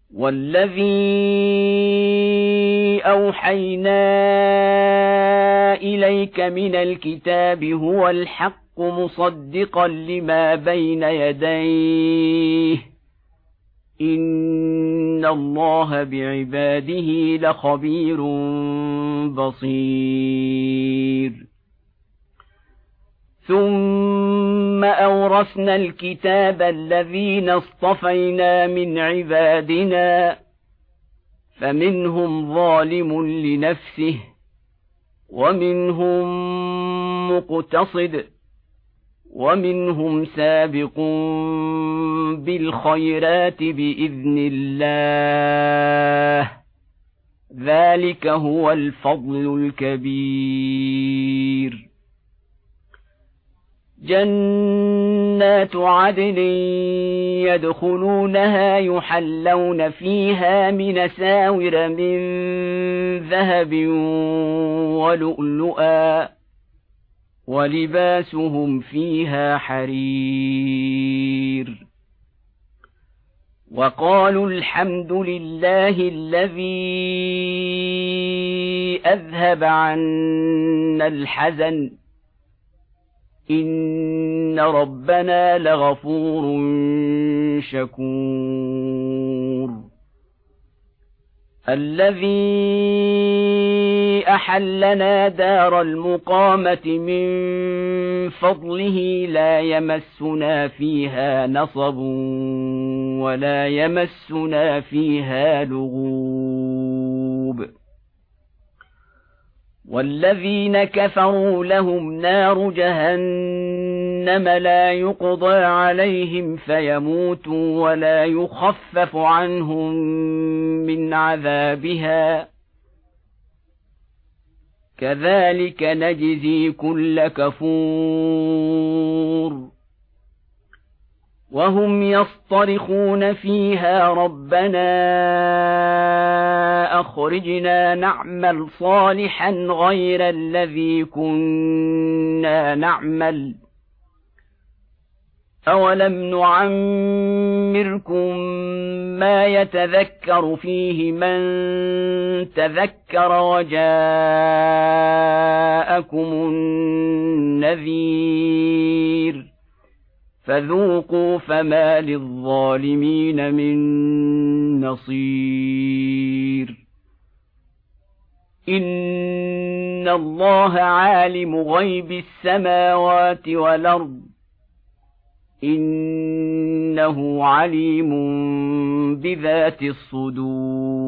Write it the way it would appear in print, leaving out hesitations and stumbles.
والذي أوحينا إليك من الكتاب هو الحق مصدقا لما بين يديه إن الله بعباده لخبير بصير ثم أورثنا الكتاب الذين اصطفينا من عبادنا فمنهم ظالم لنفسه ومنهم مقتصد ومنهم سابق بالخيرات بإذن الله ذلك هو الفضل الكبير جنات عدن يدخلونها يحلون فيها من أساور من ذهب ولؤلؤا ولباسهم فيها حرير وقالوا الحمد لله الذي أذهب عنا الحزن إن ربنا لغفور شكور الذي أحلنا دار المقامة من فضله لا يمسنا فيها نصب ولا يمسنا فيها لغوب والذين كفروا لهم نار جهنم لا يقضى عليهم فيموتوا ولا يخفف عنهم من عذابها كذلك نجزي كل كفور وهم يصطرخون فيها ربنا أخرجنا نعمل صالحا غير الذي كنا نعمل أولم نعمركم ما يتذكر فيه من تذكر وجاءكم النذير فذوقوا فما للظالمين من نصير إن الله عالم غيب السماوات والأرض إنه عليم بذات الصدور